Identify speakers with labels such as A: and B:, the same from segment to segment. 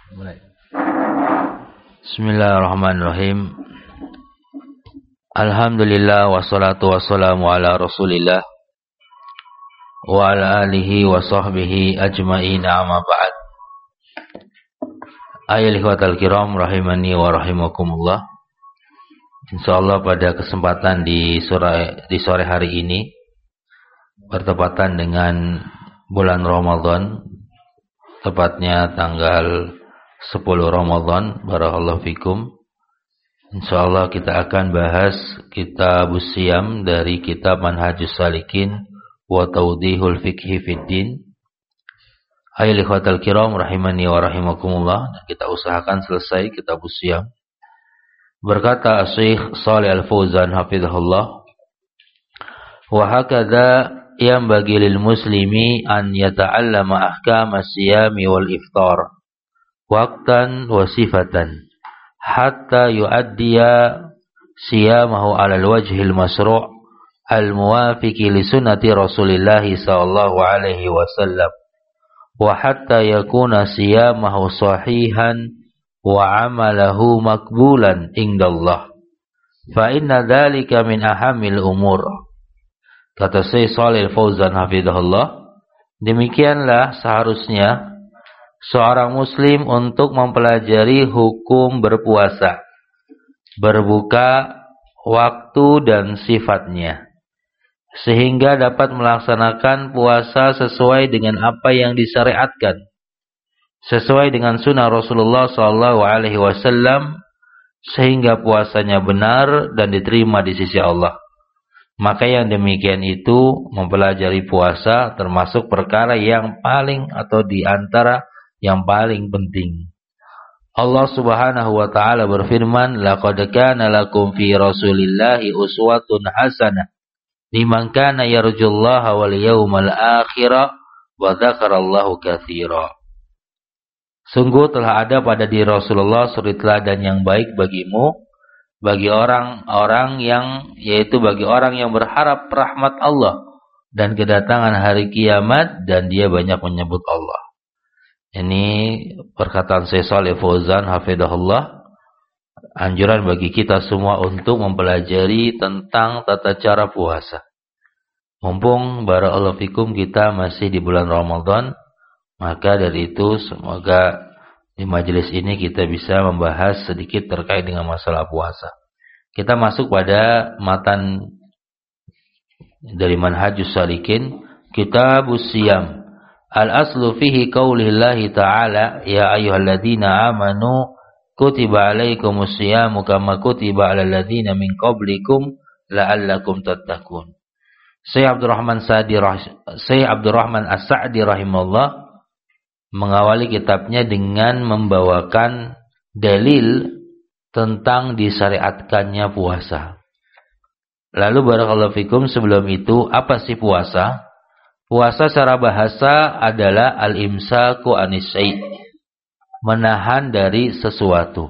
A: Mulai. Bismillahirrahmanirrahim. Alhamdulillah wassalatu wassalamu ala Rasulillah wa ala alihi wa sahbihi ajma'in, amma ba'd. Ayyuhal ikhwatal kiram rahimani wa rahimakumullah. Insyaallah pada kesempatan di sore hari ini bertepatan dengan bulan Ramadan, tepatnya tanggal 10 Ramadan, barakallahu fikum. Insyaallah kita akan bahas Kitabus Shiyam dari kitab Manhajus Salikin wa Tawdihul Fiqhi Fiddin. Ayyuhal ikhwatal kiram rahimani wa rahimakumullah. Dan kita usahakan selesai Kitabus Shiyam. Berkata Syekh Shalih Al-Fauzan hafizahullah, wa hakadha yanbaghi lil muslimi an yata'allama ahkam as-siyami wal iftar waqtan wa sifatan hatta yu'addiya siyamahu 'ala al-wajhi al-masru' al-muwafiqi li sunnati Rasulillah sallallahu alaihi wasallam wa hatta yakuna siyamahu sahihan wa 'amalahu maqbulan indallah fa inna dzalika min ahammil umur. Kata Syekh Shalih Al-Fauzan hafizahullah, demikianlah seharusnya seorang muslim untuk mempelajari hukum berpuasa, berbuka, waktu dan sifatnya, sehingga dapat melaksanakan puasa sesuai dengan apa yang disyariatkan, sesuai dengan sunnah Rasulullah SAW, sehingga puasanya benar dan diterima di sisi Allah. Maka yang demikian itu mempelajari puasa termasuk perkara yang paling atau di antara yang paling penting. Allah Subhanahu wa taala berfirman, "Laqad kana lakum fi Rasulillahi uswatun hasanah liman kana yarjullaha wal yawmal akhir wa dzakarallahu katsira." Sungguh telah ada pada diri Rasulullah suri teladan yang baik bagimu, bagi orang-orang yang bagi orang yang berharap rahmat Allah dan kedatangan hari kiamat, dan dia banyak menyebut Allah. Ini perkataan Syekh Shalih Fauzan hafizahullah, anjuran bagi kita semua untuk mempelajari tentang tata cara puasa. Mumpung barakallahu fikum kita masih di bulan Ramadan, maka dari itu semoga di majelis ini kita bisa membahas sedikit terkait dengan masalah puasa. Kita masuk pada matan dari Manhajus Salikin, Kitabus Shiyam. Al-aslu fihi qaulillahi ta'ala, ya ayyuhalladzina amanu kutiba alaikumus shiyamu kama kutiba alal ladzina min qablikum la'allakum tattaqun. Syekh Abdurrahman As-Sa'di rahimahullah mengawali kitabnya dengan membawakan dalil tentang disyariatkannya puasa. Lalu barakallahu fikum, sebelum itu apa sih puasa? Puasa secara bahasa adalah al-imsaku anis syai', menahan dari sesuatu.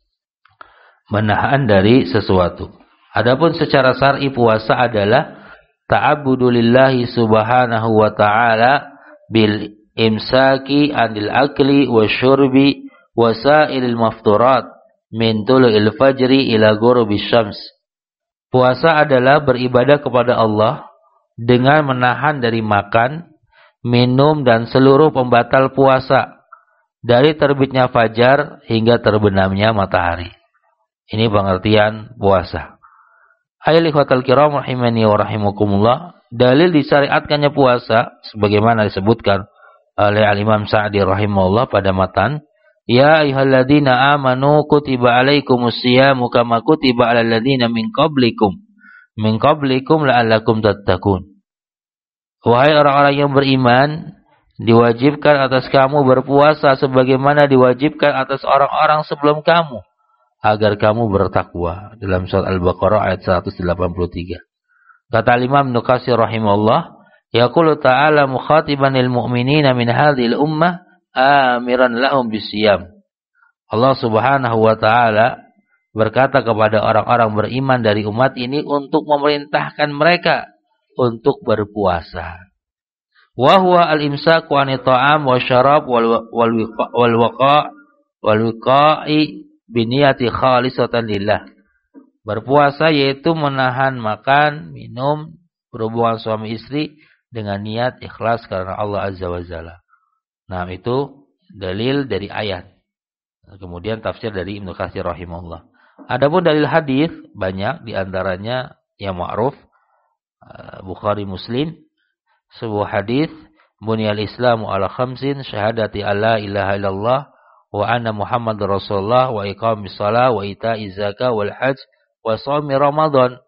A: Menahan dari sesuatu. Adapun secara syar'i puasa adalah ta'abbudu lillahi subhanahu wa ta'ala bil imsaki anil akli wa syurbi wa sa'ilil mafturat min tulu'il fajri ila ghurubis syams. Puasa adalah beribadah kepada Allah dengan menahan dari makan, minum dan seluruh pembatal puasa dari terbitnya fajar hingga terbenamnya matahari. Ini pengertian puasa. Ayyuhal ikhwatal kiram rahimani wa rahimakumullah. Dalil disyariatkannya puasa sebagaimana disebutkan oleh Al-Imam Sa'di rahimahullah pada matan, ya ayyuhalladzina amanu kutiba alaikumus shiyamu kama kutiba alal ladzina min qablikum la'allakum tattaqun. Wahai orang-orang yang beriman, diwajibkan atas kamu berpuasa sebagaimana diwajibkan atas orang-orang sebelum kamu, agar kamu bertakwa. Dalam surat Al-Baqarah ayat 183. Kata Imam Ibnu Katsir rahimahullah, yaqulu ta'ala mukhatiban lil mu'minina min hadhil ummah amiran lahum bisiyam. Allah Subhanahu wa taala berkata kepada orang-orang beriman dari umat ini untuk memerintahkan mereka untuk berpuasa. Wa huwa al-imsaku 'anil ta'am wa syarab wal waqa' wal wiqa'i biniyati khalisatan lillah. Berpuasa yaitu menahan makan, minum, berhubungan suami istri dengan niat ikhlas karena Allah Azza wa Jalla. Nah, itu dalil dari ayat. Kemudian tafsir dari Ibnu Katsir rahimahullah. Adapun dalil hadis banyak, di antaranya yang ma'ruf Bukhari Muslim, sebuah hadis, buniyal Islamu ala khamsin syahadati alla ilaha illallah wa anna Muhammadar Rasulullah wa iqamis shalah wa ita'iz zakah wal hajj wa shaumi Ramadan.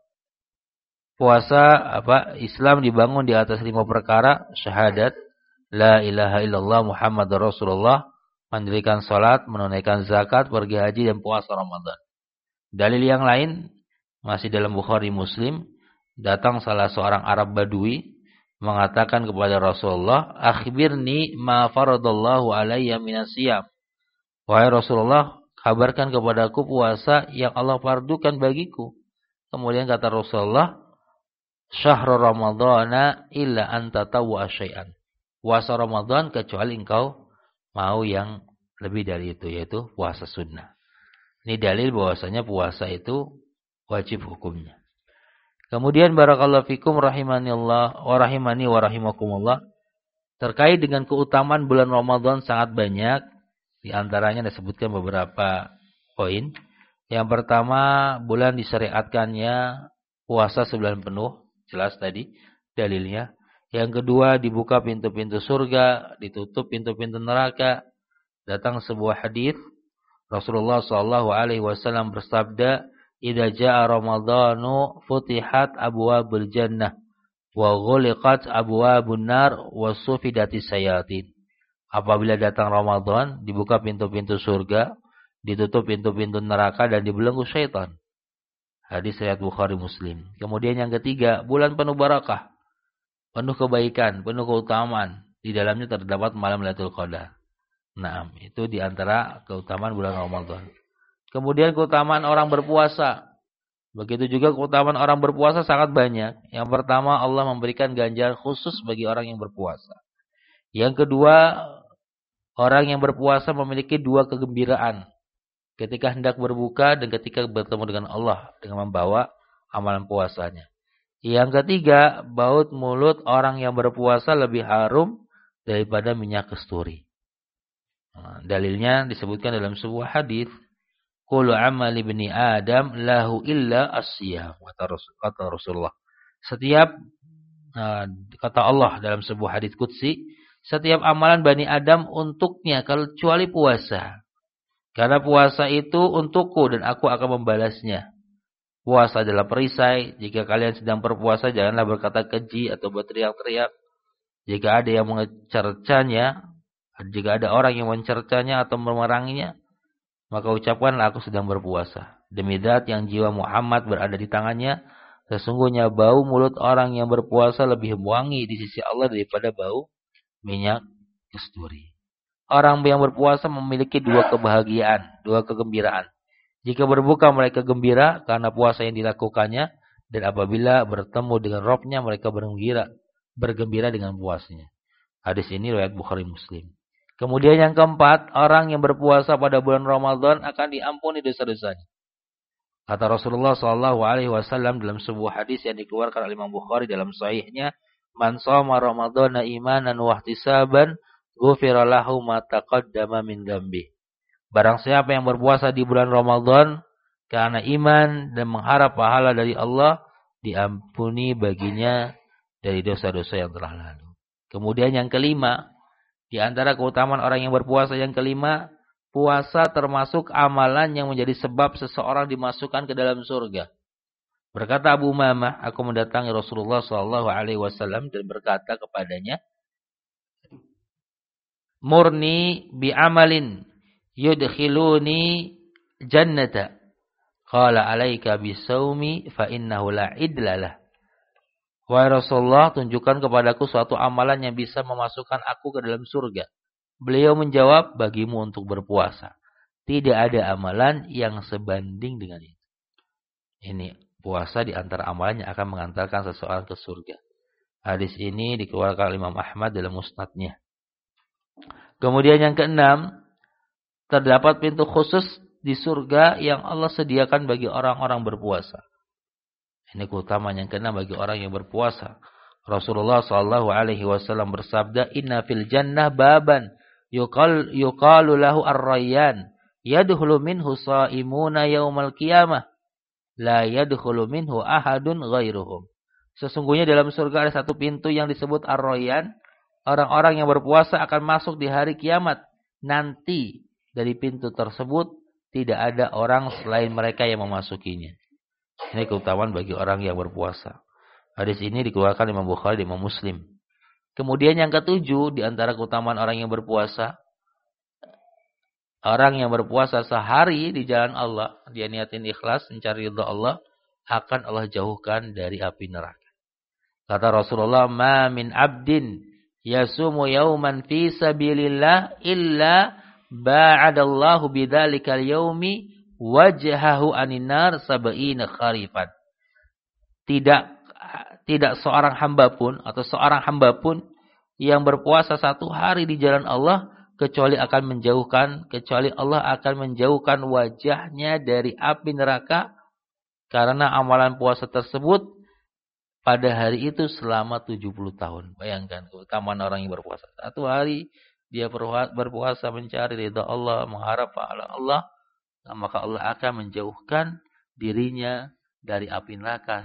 A: Puasa Islam dibangun di atas 5 perkara, syahadat la ilaha illallah Muhammadar Rasulullah, mendirikan salat, menunaikan zakat, pergi haji dan puasa Ramadan. Dalil yang lain masih dalam Bukhari Muslim, datang salah seorang Arab Badui mengatakan kepada Rasulullah, "Akhbirni ma faradallahu alayya minas siyam." Wahai Rasulullah, kabarkan kepadaku puasa yang Allah fardukan bagiku. Kemudian kata Rasulullah, "Syahrul Ramadhana illa anta tawwa syai'an." Puasa Ramadan kecuali engkau mau yang lebih dari itu, yaitu puasa sunnah. Ini dalil bahwasanya puasa itu wajib hukumnya. Kemudian barakallahu fikum rahimanillah wa rahimani wa rahimakumullah, terkait dengan keutamaan bulan Ramadan sangat banyak. Di antaranya disebutkan beberapa poin. Yang pertama, bulan disyariatkannya puasa sebulan penuh, jelas tadi dalilnya. Yang kedua, dibuka pintu-pintu surga, ditutup pintu-pintu neraka. Datang sebuah hadis, Rasulullah SAW bersabda, "Idza jaa Ramadhanu futihat abwabul jannah wa ghuliqat abwabun nar wa sufidatis sayatin." Apabila datang Ramadan, dibuka pintu-pintu surga, ditutup pintu-pintu neraka dan dibelenggu syaitan. Hadis riwayat Bukhari Muslim. Kemudian yang ketiga, bulan penuh barakah, penuh kebaikan, penuh keutamaan. Di dalamnya terdapat malam Lailatul Qadar. Nah, itu di antara keutamaan bulan Ramadan. Kemudian keutamaan orang berpuasa. Begitu juga keutamaan orang berpuasa sangat banyak. Yang pertama, Allah memberikan ganjaran khusus bagi orang yang berpuasa. Yang kedua, orang yang berpuasa memiliki 2 kegembiraan. Ketika hendak berbuka dan ketika bertemu dengan Allah dengan membawa amalan puasanya. Yang ketiga, baut mulut orang yang berpuasa lebih harum daripada minyak kasturi. Nah, dalilnya disebutkan dalam sebuah hadis, "Kullu amali ibni Adam lahu illa as-siyam," kata Rasulullah. Setiap kata Allah dalam sebuah hadis qudsi, setiap amalan Bani Adam untuknya kecuali puasa. Karena puasa itu untukku dan aku akan membalasnya. Puasa adalah perisai. Jika kalian sedang berpuasa, janganlah berkata keji atau berteriak-teriak. Jika ada yang mencercanya, jika ada orang yang mencercanya atau memeranginya, maka ucapkanlah aku sedang berpuasa. Demi zat yang jiwa Muhammad berada di tangannya, sesungguhnya bau mulut orang yang berpuasa lebih wangi di sisi Allah daripada bau minyak kasturi. Orang yang berpuasa memiliki 2 kebahagiaan, 2 kegembiraan. Jika berbuka mereka gembira karena puasa yang dilakukannya, dan apabila bertemu dengan Rabb-nya mereka bergembira dengan puasanya. Hadis ini riwayat Bukhari Muslim. Kemudian yang keempat, orang yang berpuasa pada bulan Ramadan akan diampuni dosa-dosanya. Kata Rasulullah SAW dalam sebuah hadis yang dikeluarkan oleh Imam Bukhari dalam sahihnya, "Man shoma Ramadhana imanan wa ihtisaban, ghufira lahu ma taqaddama min dzambi." Barang siapa yang berpuasa di bulan Ramadan karena iman dan mengharap pahala dari Allah, diampuni baginya dari dosa-dosa yang telah lalu. Kemudian yang kelima, di antara keutamaan orang yang berpuasa yang kelima, puasa termasuk amalan yang menjadi sebab seseorang dimasukkan ke dalam surga. Berkata Abu Umamah, aku mendatangi Rasulullah SAW dan berkata kepadanya, "Murni bi amalin yudkhiluni jannata." Qala alaika bisawmi fa innahu la idlalah. Wahai Rasulullah, tunjukkan kepadaku suatu amalan yang bisa memasukkan aku ke dalam surga. Beliau menjawab, bagimu untuk berpuasa. Tidak ada amalan yang sebanding dengan itu. Ini puasa di antara amalan yang akan mengantarkan seseorang ke surga. Hadis ini dikeluarkan oleh Imam Ahmad dalam musnadnya. Kemudian yang keenam, terdapat pintu khusus di surga yang Allah sediakan bagi orang-orang berpuasa. Ini keutamaan yang kena bagi orang yang berpuasa. Rasulullah sallallahu alaihi wasallam bersabda, "Inna fil jannah baban yuqalu lahu ar-rayyan, yadkhulu minhu shaimuna yaumal qiyamah, la yadkhulu minhu ahadun ghairuhum." Sesungguhnya dalam surga ada satu pintu yang disebut ar-rayyan. Orang-orang yang berpuasa akan masuk di hari kiamat. Nanti dari pintu tersebut tidak ada orang selain mereka yang memasukinya. Ini keutamaan bagi orang yang berpuasa. Hadis ini dikeluarkan Imam Bukhari dan Imam Muslim. Kemudian yang ketujuh di antara keutamaan orang yang berpuasa. Orang yang berpuasa sehari di jalan Allah, dia niatin ikhlas mencari ridha Allah, akan Allah jauhkan dari api neraka. Kata Rasulullah, "Ma min 'abdin yasumu yauman fi sabilillah illa ba'adallahu bidzalikal yaumi wajhahu anin nar sab'ina kharifan." Tidak seorang hamba pun atau seorang hamba pun yang berpuasa satu hari di jalan Allah kecuali Allah akan menjauhkan wajahnya dari api neraka karena amalan puasa tersebut pada hari itu selama 70 tahun. Bayangkan keutamaan orang yang berpuasa. Satu hari dia berpuasa mencari ridha Allah, mengharap pahala Allah, maka Allah akan menjauhkan dirinya dari api neraka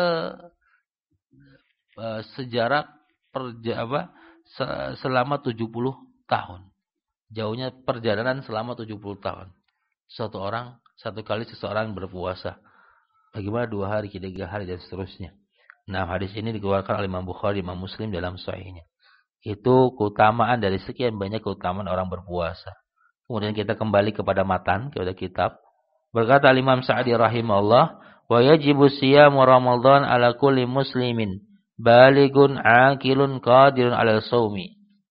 A: sejarah selama 70 tahun. Jauhnya perjalanan selama 70 tahun. Satu kali seseorang berpuasa. Bagaimana 2 hari, 3 hari dan seterusnya. Nah, hadis ini dikeluarkan oleh Imam Bukhari, Imam Muslim dalam sahihnya. Itu keutamaan dari sekian banyak keutamaan orang berpuasa. Kemudian kita kembali kepada matan, kepada kitab. Berkata Imam Sa'di rahimahullah, "Wa yajibu siyamu Ramadan ala kulli muslimin baligun aqilun qadirun ala shaumi."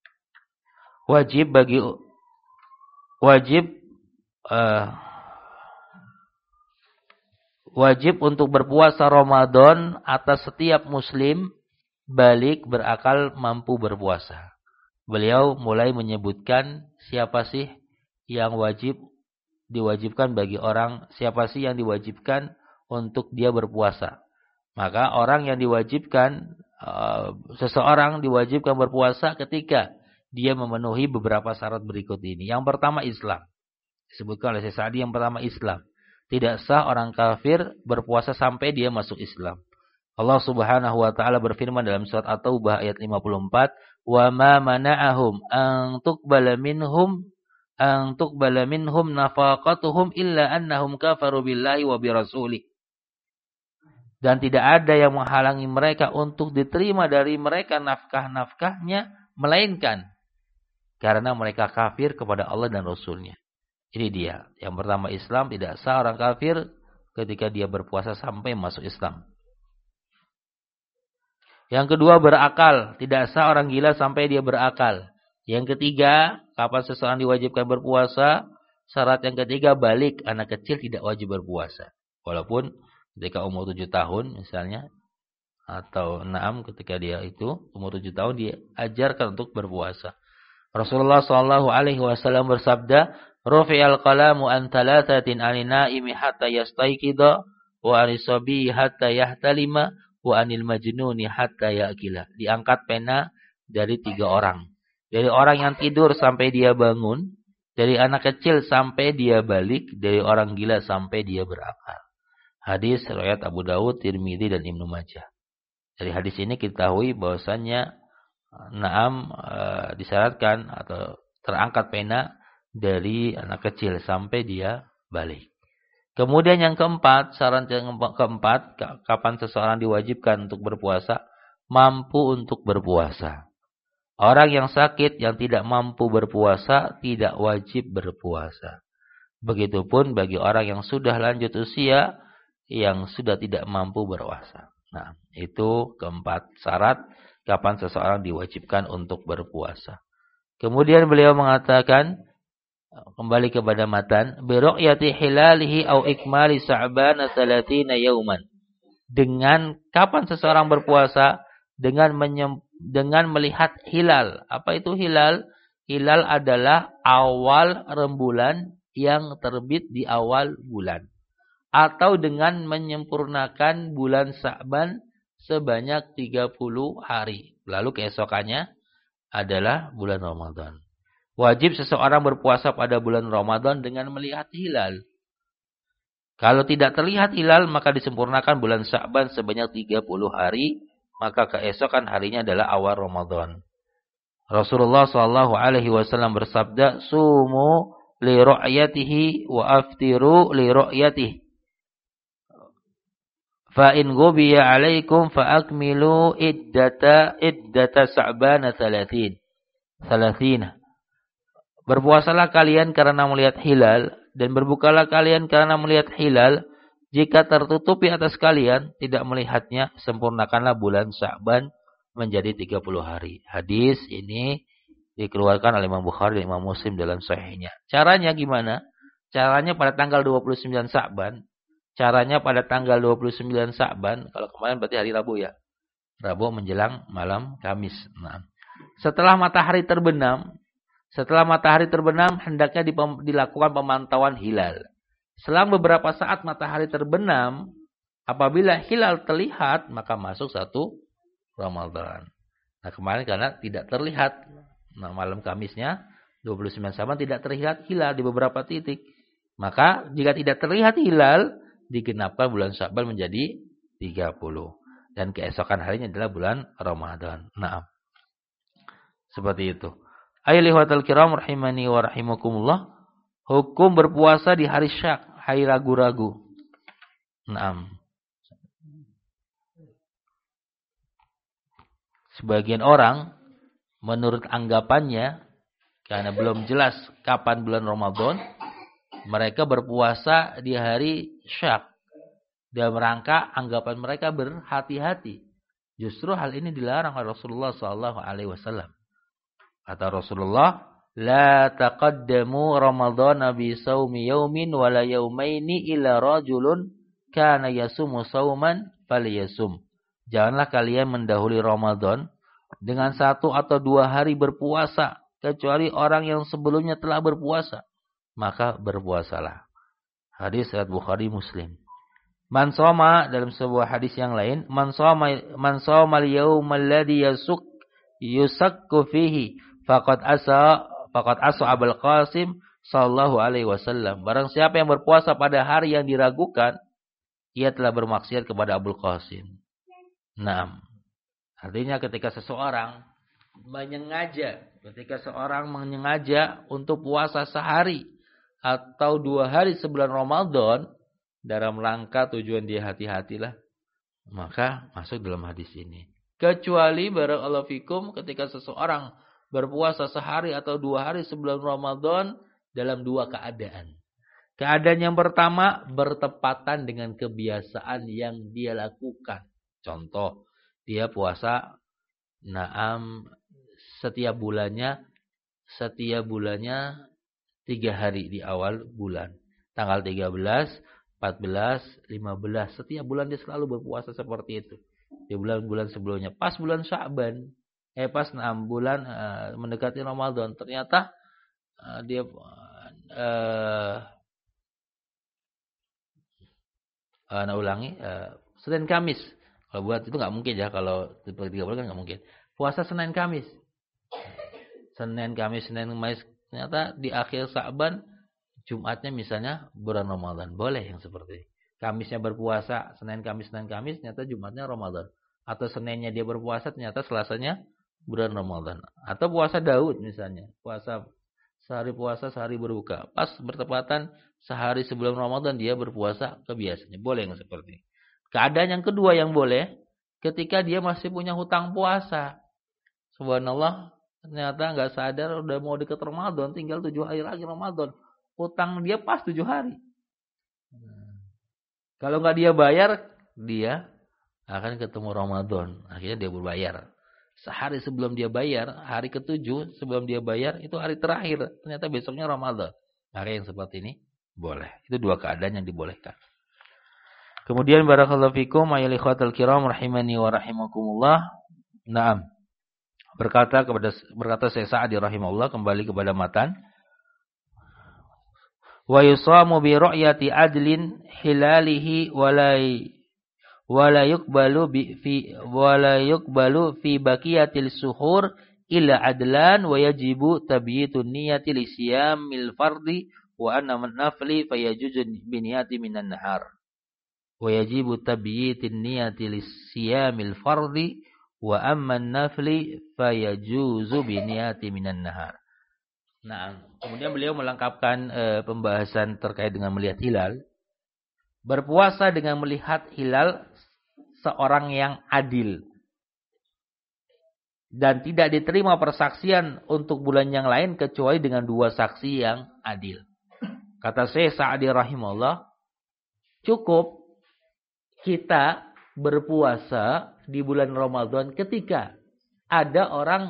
A: Wajib untuk berpuasa Ramadan atas setiap muslim balik berakal mampu berpuasa. Beliau mulai menyebutkan siapa sih yang diwajibkan bagi orang, siapa sih yang diwajibkan untuk dia berpuasa. Maka orang yang diwajibkan, seseorang diwajibkan berpuasa ketika dia memenuhi beberapa syarat berikut ini. Yang pertama Islam. Disebutkan oleh Syekh Sa'di yang pertama Islam. Tidak sah orang kafir berpuasa sampai dia masuk Islam. Allah Subhanahu wa taala berfirman dalam surat At-Taubah ayat 54, "Wa ma mana'ahum an tuqbala minhum nafaqatuhum illa annahum kafaru billahi wa birasuli." Dan tidak ada yang menghalangi mereka untuk diterima dari mereka nafkah-nafkahnya, melainkan karena mereka kafir kepada Allah dan Rasulnya. Ini dia. Yang pertama Islam, tidak sah orang kafir ketika dia berpuasa sampai masuk Islam. Yang kedua berakal. Tidak sah orang gila sampai dia berakal. Yang ketiga, kapan seseorang diwajibkan berpuasa? Syarat yang ketiga balik. Anak kecil tidak wajib berpuasa. Walaupun ketika umur 7 tahun misalnya, atau 6 ketika dia itu umur 7 tahun diajarkan untuk berpuasa. Rasulullah SAW bersabda, "Rufi'al qalamu an thalathatin 'anil naimi hatta yastayqidha wa 'anis sabi hatta yahtalima wa 'anil majnuni hatta ya'kila." Diangkat pena dari 3 orang. Dari orang yang tidur sampai dia bangun, dari anak kecil sampai dia balik, dari orang gila sampai dia berakal. Hadis riwayat Abu Dawud, Tirmidzi dan Ibnu Majah. Dari hadis ini kita ketahui bahwasannya disyaratkan atau terangkat pena dari anak kecil sampai dia balik. Kemudian yang keempat, syarat yang keempat, kapan seseorang diwajibkan untuk berpuasa? Mampu untuk berpuasa. Orang yang sakit yang tidak mampu berpuasa tidak wajib berpuasa. Begitupun bagi orang yang sudah lanjut usia yang sudah tidak mampu berpuasa. Nah, itu keempat syarat kapan seseorang diwajibkan untuk berpuasa. Kemudian beliau mengatakan, kembali kepada matan, biru'yati hilalihi au ikmali sa'ban 30 yauman. Dengan kapan seseorang berpuasa? Dengan melihat hilal. Apa itu hilal? Hilal adalah awal rembulan yang terbit di awal bulan. Atau dengan menyempurnakan bulan Sya'ban sebanyak 30 hari. Lalu keesokannya adalah bulan Ramadan. Wajib seseorang berpuasa pada bulan Ramadan dengan melihat hilal. Kalau tidak terlihat hilal, maka disempurnakan bulan Sya'ban sebanyak 30 hari. Maka keesokan harinya adalah awal Ramadan. Rasulullah SAW bersabda, "Sumu li ru'yatihi wa aftiru li ru'yatihi. Fa in ghubiya 'alaikum fa akmilu iddata Sya'ban 30." Berpuasalah kalian karena melihat hilal dan berbukalah kalian karena melihat hilal. Jika tertutupi atas kalian tidak melihatnya, sempurnakanlah bulan Sya'ban menjadi 30 hari. Hadis ini dikeluarkan oleh Imam Bukhari dan Imam Muslim dalam sahihnya. Caranya gimana? Caranya pada tanggal 29 Sya'ban. Caranya pada tanggal 29 Sya'ban. Kalau kemarin berarti hari Rabu ya. Rabu menjelang malam Kamis. Nah, setelah matahari terbenam, hendaknya dilakukan pemantauan hilal. Selang beberapa saat matahari terbenam, apabila hilal terlihat, maka masuk 1 Ramadan. Nah, kemarin karena tidak terlihat, malam Kamisnya 29 Sya'ban tidak terlihat hilal di beberapa titik. Maka jika tidak terlihat hilal, digenapkan bulan Sya'ban menjadi 30. Dan keesokan harinya adalah bulan Ramadan. Nah, seperti itu. Ayyuhal kiram rahimani wa rahimakumullah. Hukum berpuasa di hari syak, hari ragu-ragu. Naam. Sebagian orang menurut anggapannya karena belum jelas kapan bulan Ramadan, mereka berpuasa di hari syak. Dalam rangka anggapan mereka berhati-hati. Justru hal ini dilarang oleh Rasulullah SAW. Kata Rasulullah, "La taqaddamu Ramadhana bi shaumi yaumin wa la yaumaini illa rajulun kana yasumu shauman falyasum." Janganlah kalian mendahului Ramadan dengan 1 atau 2 hari berpuasa, kecuali orang yang sebelumnya telah berpuasa, maka berpuasalah. Hadis riwayat Bukhari Muslim. Man shoma, dalam sebuah hadis yang lain, man shoma al-yawmal ladzi yusakku fihi faqad asa Abul Qasim sallallahu alaihi wasallam. Barang siapa yang berpuasa pada hari yang diragukan, ia telah bermaksiat kepada Abul Qasim. Nah, artinya ketika seseorang menyengaja untuk puasa sehari atau 2 hari sebelum Ramadan dalam rangka tujuan dia hati-hatilah, maka masuk dalam hadis ini. Kecuali barakallahu fikum ketika seseorang berpuasa sehari atau 2 hari sebelum Ramadan dalam 2 keadaan. Keadaan yang pertama bertepatan dengan kebiasaan yang dia lakukan. Contoh, dia puasa setiap bulannya 3 hari di awal bulan. Tanggal 13, 14, 15. Setiap bulan dia selalu berpuasa seperti itu. Di bulan-bulan sebelumnya. Pas bulan Sya'ban. Pas 6 bulan mendekati Ramadan. Ternyata dia Senin Kamis. Kalau buat itu nggak mungkin ya. Kalau 3 bulan kan nggak mungkin. Puasa Senin Kamis. Senin Kamis. Ternyata di akhir Sya'ban, Jumatnya misalnya bulan Ramadan. Boleh yang seperti ini. Kamisnya berpuasa, Senin Kamis, ternyata Jumatnya Ramadan. Atau Seninnya dia berpuasa, ternyata Selasanya bulan Ramadan. Atau puasa Daud misalnya. Sehari berbuka. Pas bertepatan sehari sebelum Ramadan dia berpuasa kebiasaannya. Boleh yang seperti ini. Keadaan yang kedua yang boleh, ketika dia masih punya hutang puasa. Subhanallah, ternyata nggak sadar udah mau dekat Ramadan, tinggal 7 hari lagi Ramadan. Hutang dia pas 7 hari. Kalau nggak dia bayar, dia akan ketemu Ramadan. Akhirnya dia berbayar. Sehari sebelum dia bayar, hari ke-7 sebelum dia bayar, itu hari terakhir. Ternyata besoknya Ramadan. Maka yang seperti ini boleh. Itu 2 keadaan yang dibolehkan. Kemudian barakallahu fikum ayyuhal ikhwatal kiram rahimani wa rahimakumullah. Naam. Berkata Syekh Sa'di rahimahullah, kembali kepada matan. Wa yusamu bi ru'yati adlin hilalihi wala yuqbalu fi baqiyatil suhur illa adlan wa yajibu tabyitun niyati li siyamil fardi wa anna man nafli fayajuzu bi niyati minan nahar. Wa yajibu tabyitin niyati li siyamil fardi wa amman nafli fayajuzu biniyati minan nahar. Nah, kemudian beliau melengkapkan pembahasan terkait dengan melihat hilal. Berpuasa dengan melihat hilal seorang yang adil dan tidak diterima persaksian untuk bulan yang lain kecuali dengan 2 saksi yang adil. Kata Syekh Sa'di rahimahullah, cukup kita berpuasa di bulan Ramadan ketika ada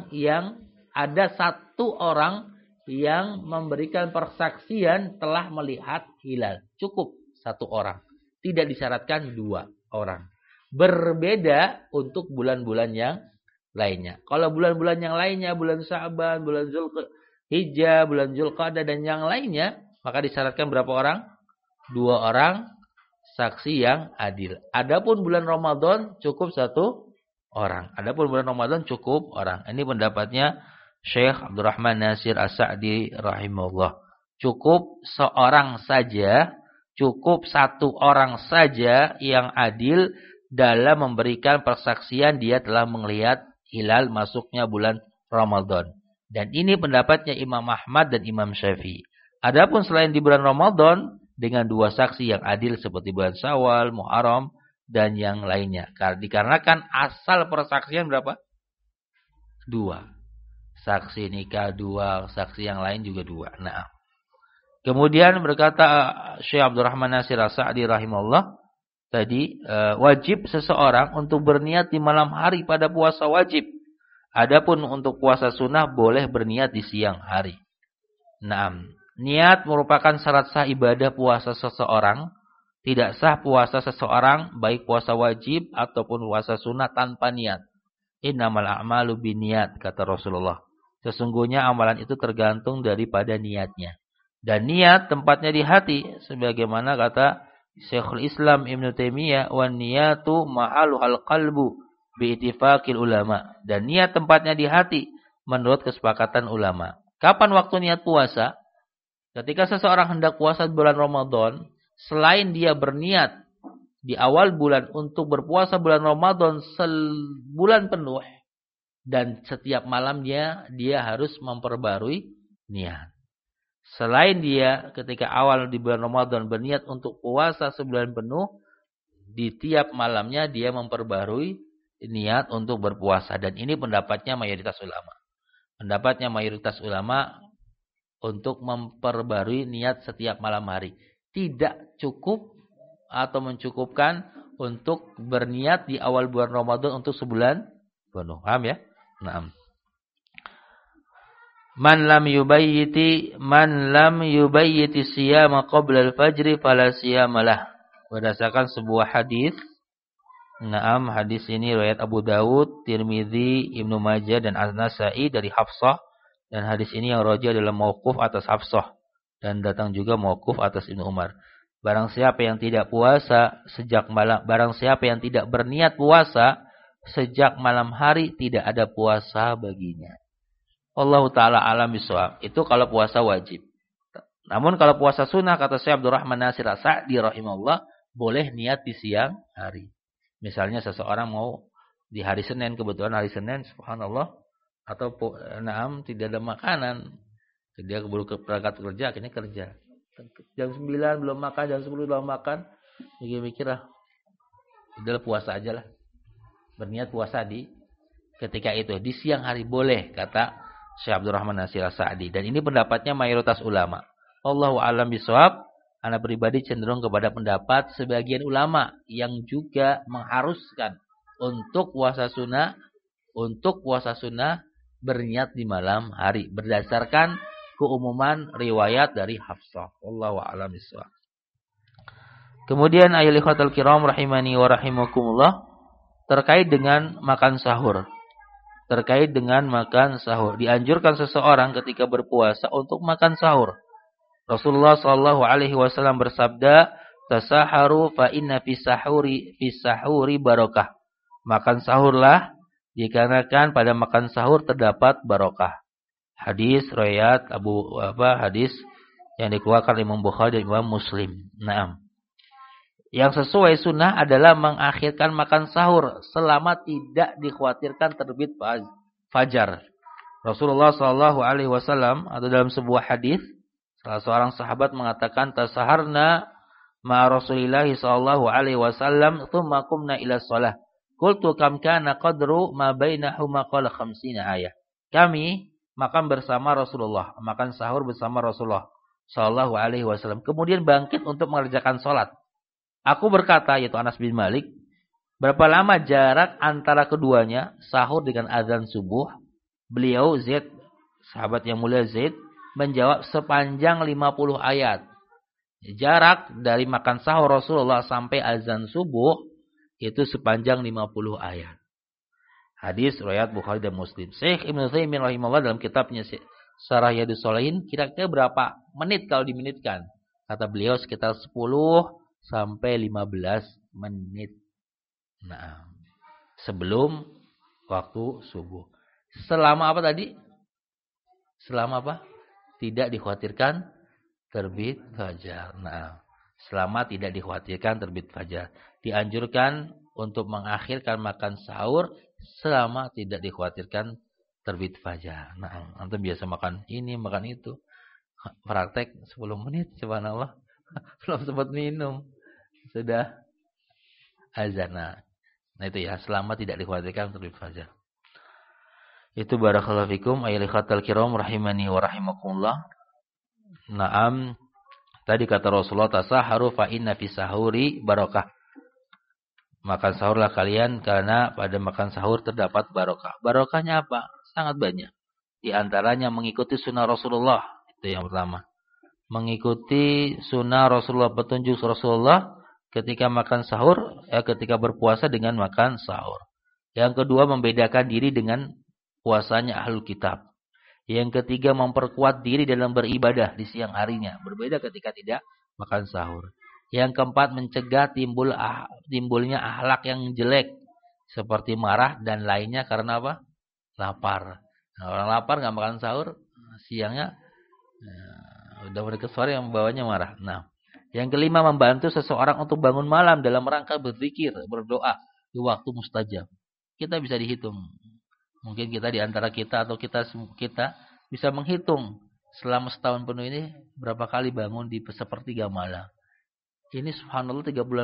A: satu orang yang memberikan persaksian telah melihat hilal. Cukup 1 orang. Tidak disyaratkan 2 orang. Berbeda untuk bulan-bulan yang lainnya. Kalau bulan-bulan yang lainnya, bulan Sya'ban, bulan Zulhijjah, bulan Zulqa'dah dan yang lainnya, maka disyaratkan berapa orang? 2 orang saksi yang adil. Adapun bulan Ramadan cukup 1 orang. Adapun bulan Ramadan cukup orang. Ini pendapatnya Syekh Abdurrahman Nasir As-Sa'di rahimahullah. Cukup seorang saja, cukup 1 orang saja yang adil dalam memberikan persaksian dia telah melihat hilal masuknya bulan Ramadan. Dan ini pendapatnya Imam Ahmad dan Imam Syafi'i. Adapun selain di bulan Ramadan dengan 2 saksi yang adil seperti bulan Syawal, Muharram dan yang lainnya. Dikarenakan asal persaksian berapa? 2. Saksi nikah 2, saksi yang lain juga 2. Nah. Kemudian berkata Syekh Abdurrahman Nasir As-Sa'di rahimahullah, tadi wajib seseorang untuk berniat di malam hari pada puasa wajib. Adapun untuk puasa sunnah boleh berniat di siang hari. Nah, niat merupakan syarat sah ibadah puasa seseorang. Tidak sah puasa seseorang baik puasa wajib ataupun puasa sunnah tanpa niat. Innamal a'malu binniyat, kata Rasulullah. Sesungguhnya amalan itu tergantung daripada niatnya. Dan niat tempatnya di hati, sebagaimana kata Syekhul Islam Ibnu Taimiyah, wan niyatu mahaluhal qalbu bi ittifaqil ulama. Dan niat tempatnya di hati menurut kesepakatan ulama. Kapan waktu niat puasa? Ketika seseorang hendak puasa bulan Ramadan, selain dia berniat di awal bulan untuk berpuasa bulan Ramadan sebulan penuh, dan setiap malamnya dia harus memperbarui niat. Selain dia ketika awal di bulan Ramadan berniat untuk puasa sebulan penuh, di tiap malamnya dia memperbarui niat untuk berpuasa. Dan ini pendapatnya mayoritas ulama. Pendapatnya mayoritas ulama untuk memperbarui niat setiap malam hari. Tidak cukup atau mencukupkan untuk berniat di awal bulan Ramadan untuk sebulan penuh. Paham ya? Naam. Man lam yubayyiti siyama qabla al-fajri fala siyamalah. Berdasarkan sebuah hadis. Naam, hadis ini riwayat Abu Dawud, Tirmizi, Ibnu Majah dan An-Nasa'i dari Hafsah. Dan hadis ini yang rajih adalah mauquf atas Hafsah dan datang juga mauquf atas Ibnu Umar. Barang siapa yang tidak berniat puasa sejak malam hari, tidak ada puasa baginya. Wallahu taala alam bisawab. Itu kalau puasa wajib. Namun kalau puasa sunnah, kata Syekh Abdurrahman Nasir As-Sa'di rahimahullah, boleh niat di siang hari. Misalnya seseorang mau di hari Senin, kebetulan hari Senin, subhanallah, atau tidak ada makanan, dia keburu berangkat kerja, akhirnya kerja. Jam 9 belum makan, jam 10 belum makan, mikir-mikir lah, udah puasa aja lah. Berniat puasa di ketika itu, di siang hari boleh, kata Syekh Abdurrahman Nasir As-Sa'di. Dan ini pendapatnya mayoritas ulama. Allahu a'lam bishawab. Ana pribadi cenderung kepada pendapat sebagian ulama yang juga mengharuskan untuk puasa sunnah berniat di malam hari berdasarkan keumuman riwayat dari Hafsah. Wallahu a'lam bishawab. Kemudian ayyuhal ikhwatal kiram rahimani wa rahimakumullah, terkait dengan makan sahur. terkait dengan makan sahur. Dianjurkan seseorang ketika berpuasa untuk makan sahur. Rasulullah Shallallahu Alaihi Wasallam bersabda, "Tasaharu fa inna fi sahuri barokah." Makan sahurlah, dikarenakan pada makan sahur terdapat barokah. Hadis riwayat hadis yang dikeluarkan Imam Bukhari dan Imam Muslim. Naam. Yang sesuai sunnah adalah mengakhirkan makan sahur selama tidak dikhawatirkan terbit fajar. Rasulullah Shallallahu Alaihi Wasallam atau dalam sebuah hadis, salah seorang sahabat mengatakan, tasaharna ma Rasulillah Shallallahu Alaihi Wasallam, tsumma qumna ila shalah. Qultu kam kana qadru ma bainahuma qala 50 ayat. Kami makan bersama Rasulullah, makan sahur bersama Rasulullah Shallallahu Alaihi Wasallam. Kemudian bangkit untuk mengerjakan salat. Aku berkata, yaitu Anas bin Malik, berapa lama jarak antara keduanya, sahur dengan azan subuh? Beliau Zaid, sahabat yang mulia Zaid, menjawab sepanjang 50 ayat. Jarak dari makan sahur Rasulullah sampai azan subuh itu sepanjang 50 ayat. Hadis riwayat Bukhari dan Muslim. Syekh Ibnu Taimiyah rahimahullah dalam kitabnya Syarah Riyadhus Shalihin, kira-kira berapa menit kalau diminitkan? Kata beliau sekitar 10 sampai 15 menit. Nah, sebelum waktu subuh. Selama apa tadi? Selama apa? Tidak dikhawatirkan terbit fajar. Nah, selama tidak dikhawatirkan terbit fajar. Dianjurkan untuk mengakhirkan makan sahur selama tidak dikhawatirkan terbit fajar. Nah, antum biasa makan ini, makan itu. Praktek 10 menit, subhanallah. Belum sempat minum. Sudah azan. Nah itu ya, selama tidak dikhawatirkan terbit fajar. Itu barakallahu fikum ayyuhal ikhwatal kiram rahimani wa rahimakumullah. Naam, tadi kata Rasulullah, tasaharu fa inna fi sahuri barakah. Makan sahurlah kalian karena pada makan sahur terdapat barokah. Barokahnya apa? Sangat banyak. Di antaranya mengikuti sunnah Rasulullah. Itu yang pertama. Mengikuti sunnah Rasulullah, petunjuk Rasulullah ketika makan sahur, ketika berpuasa dengan makan sahur. Yang kedua, membedakan diri dengan puasanya ahlul kitab. Yang ketiga, memperkuat diri dalam beribadah di siang harinya. Berbeda ketika tidak makan sahur. Yang keempat, mencegah timbulnya akhlak yang jelek. Seperti marah dan lainnya karena apa? Lapar. Nah, orang lapar nggak makan sahur, siangnya udah mendekati sore yang bawahnya marah. Nah, yang kelima, membantu seseorang untuk bangun malam dalam rangka berzikir, berdoa di waktu mustajab. Kita bisa dihitung. Mungkin kita di antara kita atau kita bisa menghitung selama setahun penuh ini berapa kali bangun di sepertiga malam. Ini subhanallah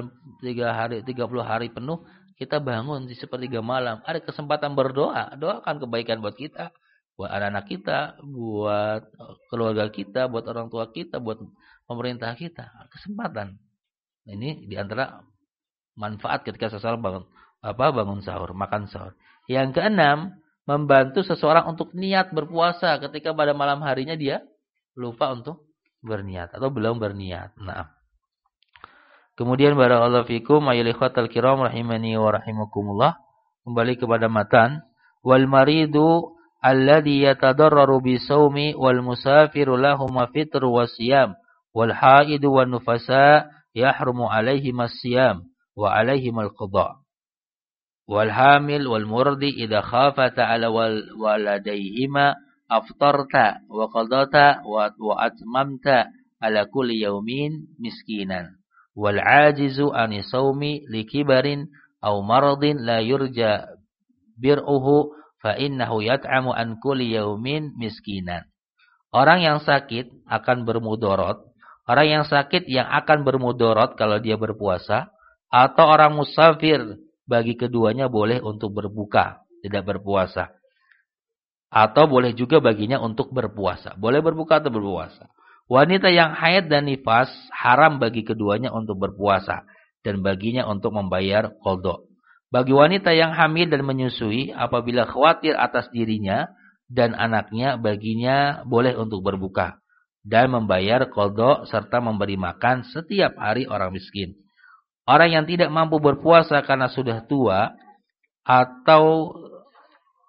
A: 30 hari penuh kita bangun di sepertiga malam. Ada kesempatan berdoa, doakan kebaikan buat kita, buat anak-anak kita, buat keluarga kita, buat orang tua kita, buat pemerintah kita. Kesempatan. Ini di antara manfaat ketika seseorang bangun sahur, makan sahur. Yang keenam, membantu seseorang untuk niat berpuasa ketika pada malam harinya dia lupa untuk berniat atau belum berniat. Nah. Kemudian barakallahu fikum ayyuhal ikhwatal kiram rahimani wa rahimakumullah. Kembali kepada matan. Wal maridu alladhi yatadarraru bisawmi wal musafiru lahum fitr wa siyam wal haidu wan nufasa yahrumu alaihim as-siyam wa alaihim al-qada. Wal hamil wal murdi idza khafata ala waladayhima aftarta wa qadata wa atmamta ala kulli yawmin miskinan. Wal ajizu ani sawmi likibarin aw maradin la yurja bir'uhu fa innahu yat'amu an kulli yawmin miskinan. Orang yang sakit akan bermudarat, orang yang sakit yang akan bermudarat kalau dia berpuasa, atau orang musafir, bagi keduanya boleh untuk berbuka, tidak berpuasa. Atau boleh juga baginya untuk berpuasa. Boleh berbuka atau berpuasa. Wanita yang haid dan nifas haram bagi keduanya untuk berpuasa dan baginya untuk membayar qadha. Bagi wanita yang hamil dan menyusui, apabila khawatir atas dirinya dan anaknya, baginya boleh untuk berbuka dan membayar qadha serta memberi makan setiap hari orang miskin. Orang yang tidak mampu berpuasa karena sudah tua atau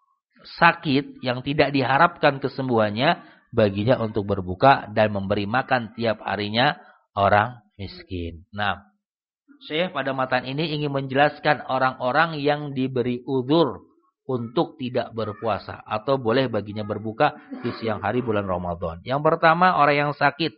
A: sakit yang tidak diharapkan kesembuhannya, baginya untuk berbuka dan memberi makan tiap harinya orang miskin. Nah, Syekh pada matan ini ingin menjelaskan orang-orang yang diberi uzur untuk tidak berpuasa atau boleh baginya berbuka di siang hari bulan Ramadan. Yang pertama, orang yang sakit.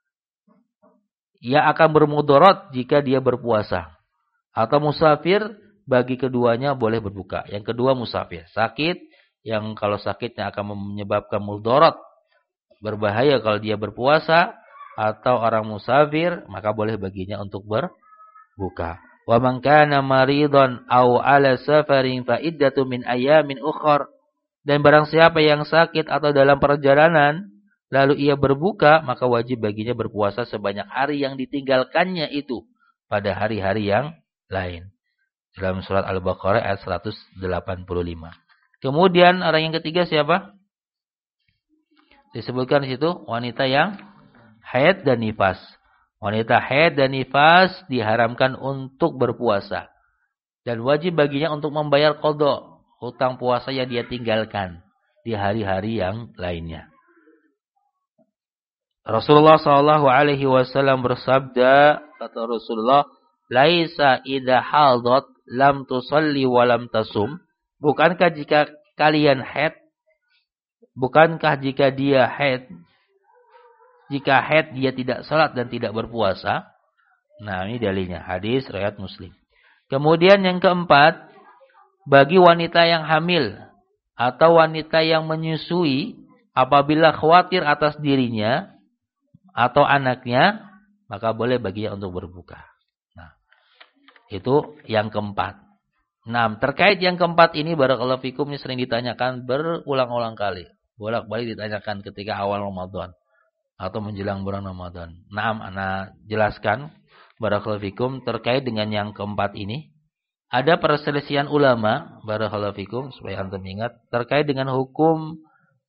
A: Ia akan bermudarat jika dia berpuasa. Atau musafir, bagi keduanya boleh berbuka. Yang kedua musafir. Sakit, yang kalau sakitnya akan menyebabkan mudarat, berbahaya kalau dia berpuasa. Atau orang musafir, maka boleh baginya untuk berbuka. Wa man kana maridan aw ala safarin fa iddatu min ayamin ukhra. Dan barang siapa yang sakit atau dalam perjalanan lalu ia berbuka, maka wajib baginya berpuasa sebanyak hari yang ditinggalkannya itu pada hari-hari yang lain. Dalam surat Al-Baqarah ayat 185. Kemudian orang yang ketiga siapa? Disebutkan di situ wanita yang haid dan nifas. Wanita haid dan nifas diharamkan untuk berpuasa. Dan wajib baginya untuk membayar qadha, hutang puasa yang dia tinggalkan di hari-hari yang lainnya. Rasulullah SAW bersabda, kata Rasulullah, laisa idza hadat lam tusalli wa lam tasum. Bukankah jika kalian haid, bukankah jika dia haid, jika haid dia tidak salat dan tidak berpuasa? Nah, ini dalilnya, hadis riwayat Muslim. Kemudian yang keempat, bagi wanita yang hamil atau wanita yang menyusui, apabila khawatir atas dirinya atau anaknya, maka boleh baginya untuk berbuka. Nah, itu yang keempat. Nah, terkait yang keempat ini, barakallahu fikum, ini sering ditanyakan berulang-ulang kali. Bolak-balik ditanyakan ketika awal Ramadan atau menjelang bulan Ramadan. Nah, ana jelaskan, barakallahu fikum, terkait dengan yang keempat ini. Ada perselisihan ulama, barakallahu fikum, supaya antum ingat, terkait dengan hukum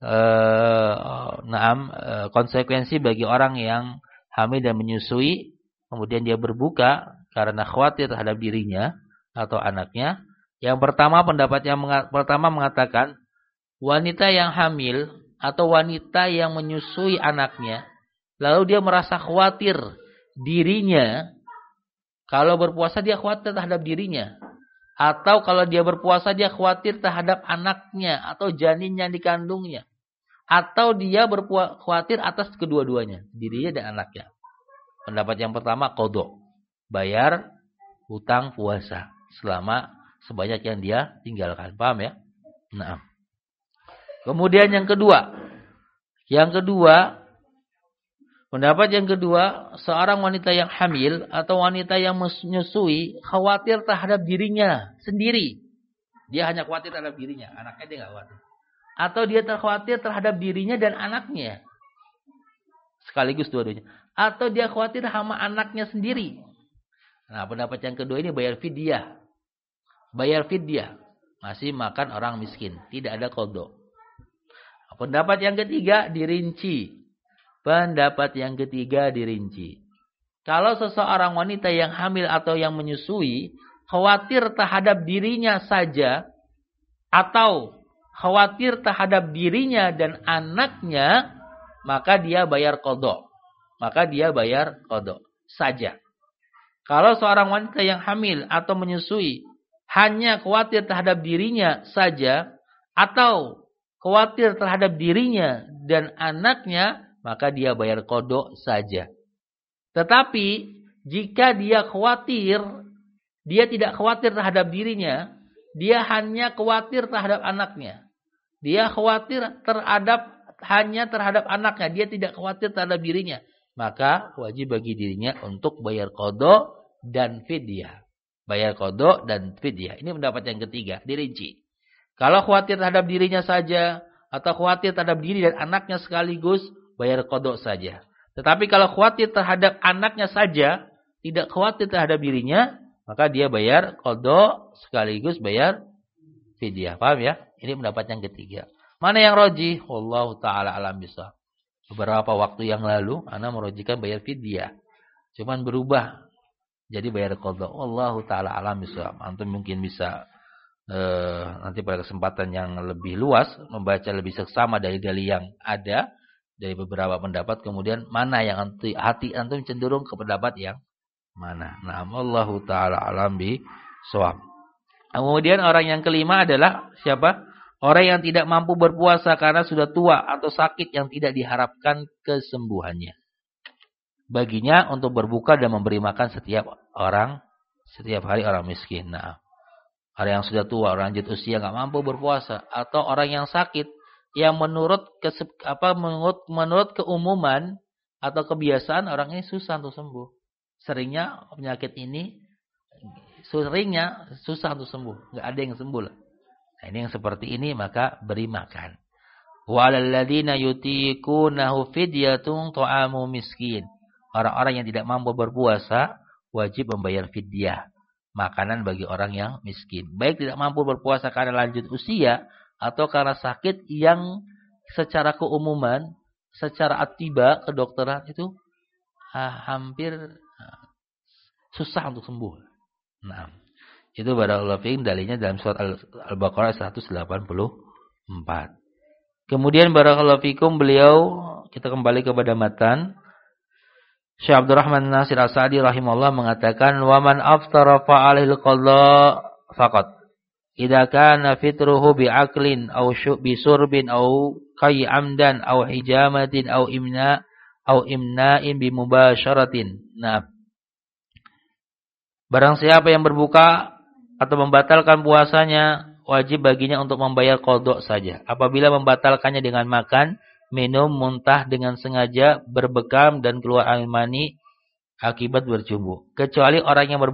A: konsekuensi bagi orang yang hamil dan menyusui, kemudian dia berbuka karena khawatir terhadap dirinya atau anaknya. Yang pertama, pendapat yang pertama mengatakan, wanita yang hamil atau wanita yang menyusui anaknya, lalu dia merasa khawatir dirinya, kalau berpuasa dia khawatir terhadap dirinya, atau kalau dia berpuasa dia khawatir terhadap anaknya atau janin yang dikandungnya, atau dia khawatir atas kedua-duanya, dirinya dan anaknya. Pendapat yang pertama, qadha, bayar hutang puasa selama sebanyak yang dia tinggalkan. Paham ya? Nah. Kemudian yang kedua, pendapat yang kedua, seorang wanita yang hamil atau wanita yang menyusui khawatir terhadap dirinya sendiri. Dia hanya khawatir terhadap dirinya, anaknya dia enggak khawatir. Atau dia terkhawatir terhadap dirinya dan anaknya, sekaligus dua-duanya. Atau dia khawatir sama anaknya sendiri. Nah, pendapat yang kedua ini bayar fidyah. Bayar fidyah. Masih makan orang miskin. Tidak ada qadha. Pendapat yang ketiga dirinci. Pendapat yang ketiga dirinci. Kalau seseorang wanita yang hamil atau yang menyusui khawatir terhadap dirinya saja, atau khawatir terhadap dirinya dan anaknya, maka dia bayar qadha. Maka dia bayar qadha saja. Kalau seorang wanita yang hamil atau menyusui hanya khawatir terhadap dirinya saja, atau khawatir terhadap dirinya dan anaknya, maka dia bayar qadha saja. Tetapi jika dia khawatir, dia tidak khawatir terhadap dirinya, dia hanya khawatir terhadap anaknya. Dia khawatir hanya terhadap anaknya, dia tidak khawatir terhadap dirinya, maka wajib bagi dirinya untuk bayar qadha dan fidyah. Bayar qadha dan fidyah. Ini pendapat yang ketiga, dirinci. Kalau khawatir terhadap dirinya saja atau khawatir terhadap diri dan anaknya sekaligus, bayar qadha saja. Tetapi kalau khawatir terhadap anaknya saja, tidak khawatir terhadap dirinya, maka dia bayar qadha sekaligus bayar fidyah. Paham ya? Ini pendapat yang ketiga. Mana yang rajih? Wallahu taala alam bisawab. Beberapa waktu yang lalu ana merujihkan bayar fidyah. Cuman berubah jadi bayar qadha. Wallahu taala alam bisawab. Antum mungkin bisa nanti pada kesempatan yang lebih luas membaca lebih seksama dari dalil yang ada dari beberapa pendapat, kemudian mana yang hati antum cenderung ke pendapat yang mana. Nah, Allahu taala alam bi shawab. Kemudian orang yang kelima adalah siapa? Orang yang tidak mampu berpuasa karena sudah tua atau sakit yang tidak diharapkan kesembuhannya. Baginya untuk berbuka dan memberi makan setiap hari orang miskin. Nah, orang yang sudah tua, orang lanjut usia nggak mampu berpuasa, atau orang yang sakit yang menurut keumuman atau kebiasaan orang ini susah untuk sembuh. Seringnya penyakit ini susah untuk sembuh, nggak ada yang sembuh lah. Nah, ini yang seperti ini maka beri makan. Wa 'alal ladzina yutiqunahu fidyatun ta'amu miskin. Orang-orang yang tidak mampu berpuasa wajib membayar fidyah, makanan bagi orang yang miskin. Baik tidak mampu berpuasa karena lanjut usia atau karena sakit yang secara keumuman, secara atiba kedokteran itu hampir susah untuk sembuh. Nah, itu barakallahu fiikum dalilnya dalam surat Al-Baqarah 184. Kemudian barakallahu fiikum kita kembali kepada matan. Syekh Abdurrahman Nasir As-Sa'di rahimahullah mengatakan wa man aftara fa 'alaihi al-qadha faqat idza kana fitruhu bi'aqlin aw bisurbin aw kai amdan aw hijamatin aw imna'in bimubasharatin. Nah, barang siapa yang berbuka atau membatalkan puasanya, wajib baginya untuk membayar qadha saja. Apabila membatalkannya dengan makan, minum, muntah dengan sengaja, berbekam dan keluar air mani akibat berjumbu. Kecuali orang yang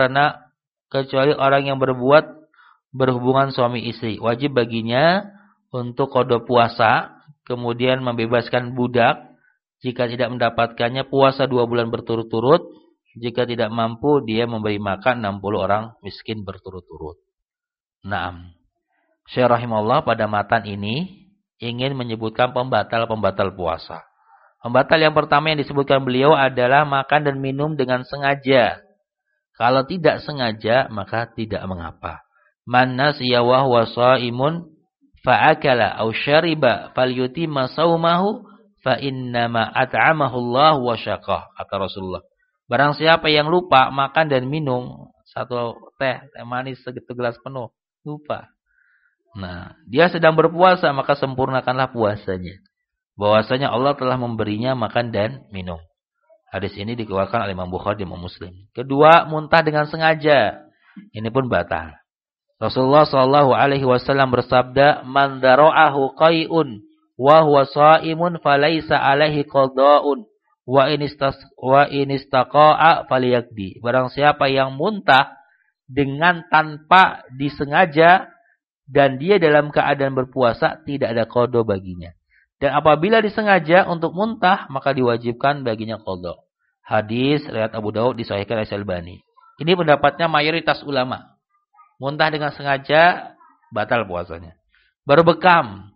A: berbuat berhubungan suami istri, wajib baginya untuk qadha puasa, kemudian membebaskan budak jika tidak mendapatkannya, puasa 2 bulan berturut-turut. Jika tidak mampu, dia memberi makan 60 orang miskin berturut-turut. Naam. Syekh rahimahullah pada matan ini ingin menyebutkan pembatal-pembatal puasa. Pembatal yang pertama yang disebutkan beliau adalah makan dan minum dengan sengaja. Kalau tidak sengaja, maka tidak mengapa. Man nasiya wa huwa shaimun fa'akala aw syariba falyutimma shaumahu fa innama at'amahu Allah wa syaqah, kata Rasulullah. Barang siapa yang lupa makan dan minum, satu teh manis segelas penuh, lupa. Nah, dia sedang berpuasa, maka sempurnakanlah puasanya. Bahwasanya Allah telah memberinya makan dan minum. Hadis ini dikeluarkan oleh Imam Bukhari dan Imam Muslim. Kedua, muntah dengan sengaja. Ini pun batal. Rasulullah SAW bersabda, "Man dara'ahu qai'un wa huwa sha'imun falaisa 'alaihi qada'un wa in istaqa'a falyaqdi." Barang siapa yang muntah dengan tanpa disengaja dan dia dalam keadaan berpuasa, tidak ada qadha baginya. Dan apabila disengaja untuk muntah, maka diwajibkan baginya qadha. Hadis riwayat Abu Daud disahihkan oleh Al-Albani. Ini pendapatnya mayoritas ulama. Muntah dengan sengaja batal puasanya. Berbekam.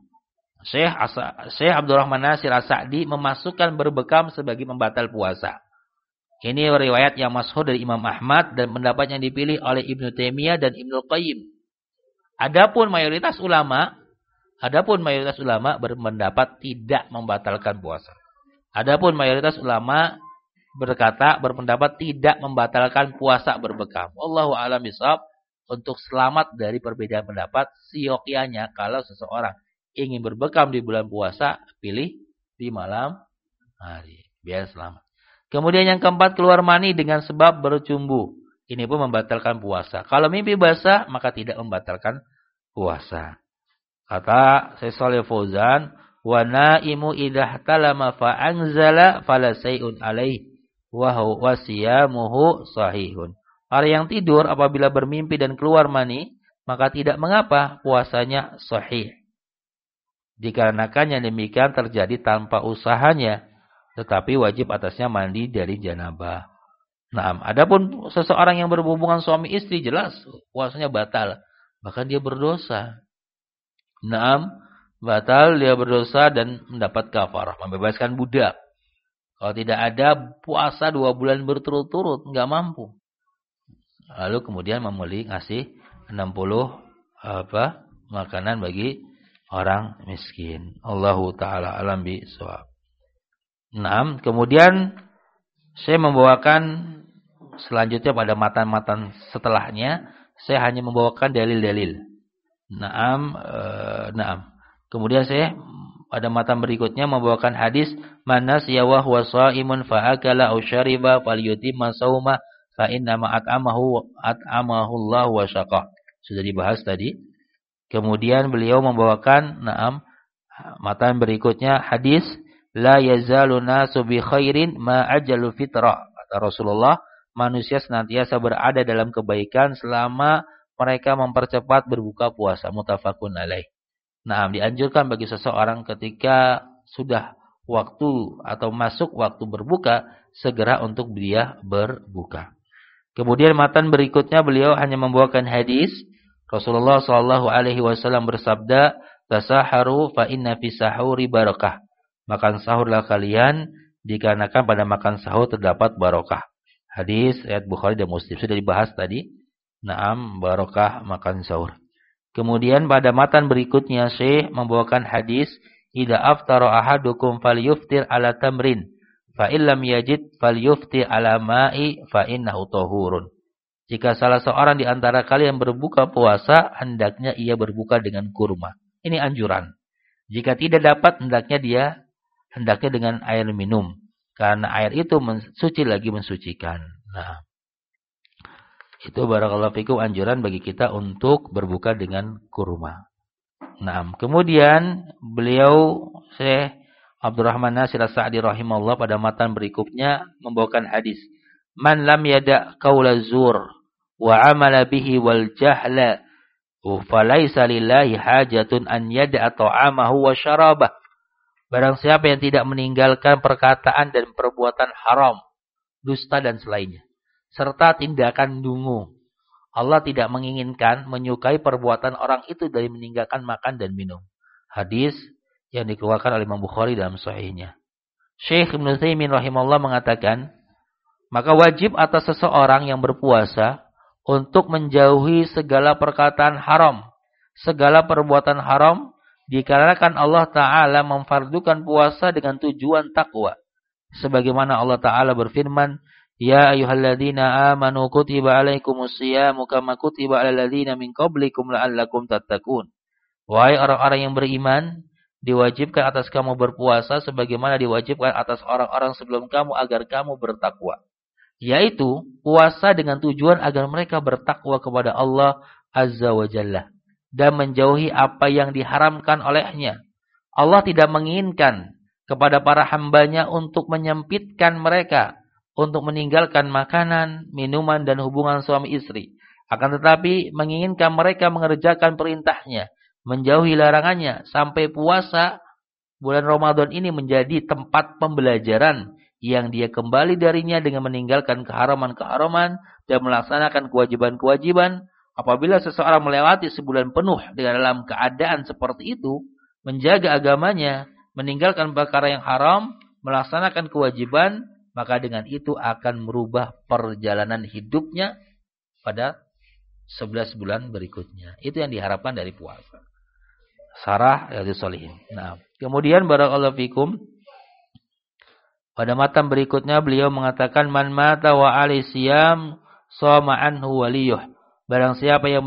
A: Syekh Abdurrahman Nasir As-Sa'di memasukkan berbekam sebagai pembatal puasa. Ini riwayat yang masyhur dari Imam Ahmad dan pendapat yang dipilih oleh Ibnu Taimiyah dan Ibnu Qayyim. Adapun mayoritas ulama berpendapat tidak membatalkan puasa. Adapun mayoritas ulama berpendapat tidak membatalkan puasa berbekam. Wallahu a'lam bishawab. Untuk selamat dari perbedaan pendapat, siokianya kalau seseorang ingin berbekam di bulan puasa, pilih di malam hari, biar selamat. Kemudian yang keempat, keluar mani dengan sebab bercumbu. Ini pun membatalkan puasa. Kalau mimpi basah, maka tidak membatalkan puasa. Kata Syekh Shalih Fauzan, wa naimu idza talama fa anzala fala sayun alaihi wa huwa siyamuhu sahihun. Orang yang tidur apabila bermimpi dan keluar mani, maka tidak mengapa, puasanya sahih. Dikarenakan yang demikian terjadi tanpa usahanya, tetapi wajib atasnya mandi dari janabah. Nah, adapun seseorang yang berhubungan suami istri, jelas puasanya batal, bahkan dia berdosa. Naam, batal, dia berdosa dan mendapat kafarah, membebaskan budak. Kalau tidak ada puasa 2 bulan berturut-turut, enggak mampu. Lalu kemudian ngasih 60 makanan bagi orang miskin. Allahu taala alam bisawab. Naam, kemudian saya membawakan selanjutnya pada matan-matan setelahnya, saya hanya membawakan dalil-dalil. Naam. Kemudian saya pada matan berikutnya membawakan hadis manas yawa huwa shaimun fa akala aw syariba falyutimma shauma fa inna ma at'amahu Allah wa syaqah. Sudah dibahas tadi. Kemudian beliau membawakan matan berikutnya hadis la yazalu nasu bi khairin ma ajalu fitrah. Kata Rasulullah, manusia senantiasa berada dalam kebaikan selama mereka mempercepat berbuka puasa. Muttafaqun alaih. Dianjurkan bagi seseorang ketika sudah waktu atau masuk waktu berbuka, segera untuk dia berbuka. Kemudian matan berikutnya beliau hanya membawakan hadis Rasulullah SAW bersabda, tasaharu fa inna fi sahuri barakah. Makan sahurlah kalian dikarenakan pada makan sahur terdapat barokah. Hadis riwayat Bukhari dan Muslim sudah dibahas tadi. Barokah makan sahur. Kemudian pada matan berikutnya Syekh membawakan hadis idza aftara ahadukum falyuftir ala tamrin fa illam yajid falyuftir ala ma'i fa innahu tahurun. Jika salah seorang di antara kalian berbuka puasa, hendaknya ia berbuka dengan kurma. Ini anjuran. Jika tidak dapat, hendaknya dengan air minum. Karena air itu mensucikan. Itu barakallahu fikum anjuran bagi kita untuk berbuka dengan kurma. Kemudian beliau Syekh Abdurrahman Nasir As-Sa'di rahimahullah pada matan berikutnya membawakan hadis. Man lam yada' qaula zur wa amala bihi wal jahla falaisa lillahi hajatun an yada'a ta'amahu wa syarabah. Barang siapa yang tidak meninggalkan perkataan dan perbuatan haram, dusta dan selainnya, serta tindakan dungu, Allah tidak menginginkan, menyukai perbuatan orang itu dari meninggalkan makan dan minum. Hadis yang dikeluarkan oleh Imam Bukhari dalam sahihnya. Syekh Ibnu Utsaimin rahimahullah mengatakan, maka wajib atas seseorang yang berpuasa untuk menjauhi segala perkataan haram, segala perbuatan haram, dikarenakan Allah Ta'ala memfardukan puasa dengan tujuan takwa. Sebagaimana Allah Ta'ala berfirman, ya ayyuhalladzina amanu kutiba alaikumus syiyamu kama kutiba alal ladzina min qablikum la'allakum tattaqun. Wahai orang-orang yang beriman, diwajibkan atas kamu berpuasa sebagaimana diwajibkan atas orang-orang sebelum kamu agar kamu bertakwa. Yaitu puasa dengan tujuan agar mereka bertakwa kepada Allah Azza wa Jalla dan menjauhi apa yang diharamkan olehnya. Allah tidak menginginkan kepada para hambanya untuk menyempitkan mereka untuk meninggalkan makanan, minuman, dan hubungan suami istri. Akan tetapi menginginkan mereka mengerjakan perintahnya, menjauhi larangannya, sampai puasa bulan Ramadan ini menjadi tempat pembelajaran yang dia kembali darinya dengan meninggalkan keharaman-keharaman dan melaksanakan kewajiban-kewajiban. Apabila seseorang melewati sebulan penuh dengan dalam keadaan seperti itu, menjaga agamanya, meninggalkan perkara yang haram, melaksanakan kewajiban, maka dengan itu akan merubah perjalanan hidupnya pada 11 bulan berikutnya. Itu yang diharapkan dari puasa. Sarah Riyadhus Shalihin. Kemudian barakallahu fikum, pada matan berikutnya beliau mengatakan man mata wa alaihi siyam shoma anhu waliyuh. Barang siapa yang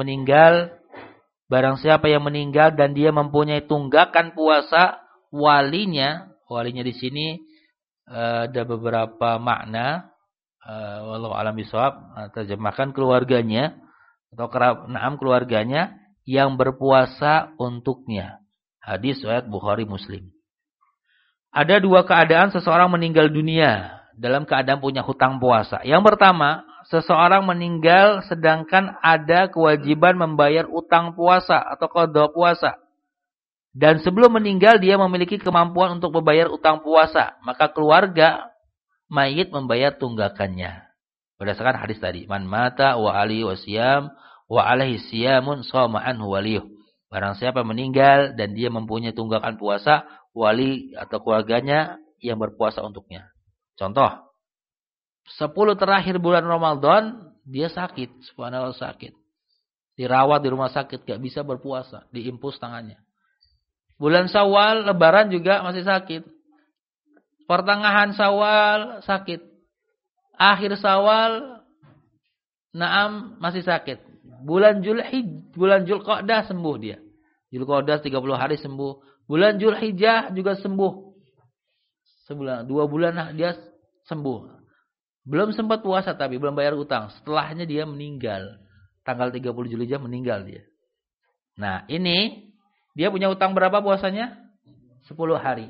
A: meninggal dan dia mempunyai tunggakan puasa, walinya di sini ada beberapa makna, wallahu a'lam bishawab, terjemahkan keluarganya atau keluarganya yang berpuasa untuknya. Hadis riwayat Bukhari Muslim. Ada dua keadaan seseorang meninggal dunia dalam keadaan punya hutang puasa. Yang pertama, seseorang meninggal sedangkan ada kewajiban membayar utang puasa atau qada puasa. Dan sebelum meninggal dia memiliki kemampuan untuk membayar utang puasa. Maka keluarga mayit membayar tunggakannya. Berdasarkan hadis tadi. Man mata wa alihi wa siyam wa alaihi siyamun shoma anhu waliyuh. Barang siapa meninggal dan dia mempunyai tunggakan puasa, wali atau keluarganya yang berpuasa untuknya. Contoh, 10 terakhir bulan Ramadan dia sakit, subhanallah sakit.
B: dirawat di rumah sakit, gak bisa berpuasa, diimpus tangannya. Bulan Syawal, Lebaran juga masih sakit. Pertengahan Syawal sakit. Akhir Syawal, naam masih sakit. Bulan Zulqa'dah sembuh dia. Zulqa'dah 30 hari sembuh. Bulan Zulhijjah juga sembuh. Sebulan, 2 bulan dia sembuh. Belum sempat puasa tapi belum bayar utang. Setelahnya dia meninggal. Tanggal 30 Zulhijjah meninggal dia. Nah, ini dia punya utang berapa puasanya? 10 hari.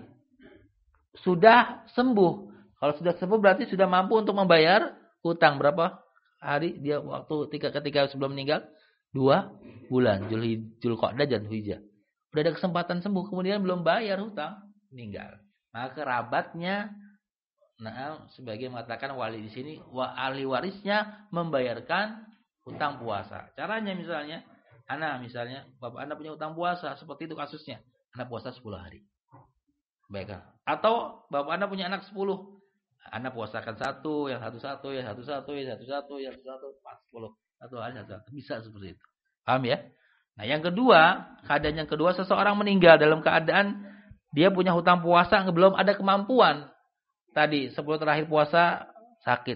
B: Sudah sembuh. Kalau sudah sembuh berarti sudah mampu untuk membayar utang berapa hari dia waktu ketika sebelum meninggal? 2 bulan. Zulqa'dah dan Zulhijjah. Udah ada kesempatan sembuh, kemudian belum bayar hutang, meninggal. Maka kerabatnya, sebagai mengatakan wali di sini, ahli warisnya membayarkan hutang puasa. Caranya misalnya, misalnya bapak anda punya hutang puasa, seperti itu kasusnya, anda puasa 10 hari. Baiklah. Atau bapak anda punya anak 10, anda puasakan satu, yang satu, yang satu, yang satu, 10, satu hari satu. Bisa seperti itu. Paham ya? Nah, yang kedua, keadaan yang kedua, seseorang meninggal dalam keadaan dia punya hutang puasa, belum ada kemampuan. Tadi 10 terakhir puasa sakit.